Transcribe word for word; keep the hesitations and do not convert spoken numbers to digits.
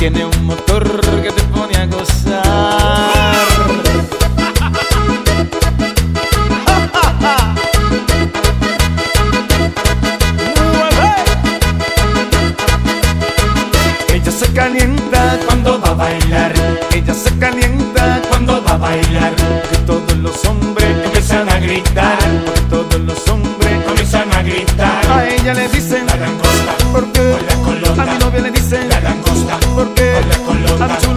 tiene un motor que te pone a gozar. Ella se calienta cuando va a bailar. Ella se calienta cuando va a bailar. Que todos los hombres empiezan a gritar. Porque todos los hombres comienzan a gritar. A ella le dicen la langosta, porque a mi novia le dicen la langosta, porque a mi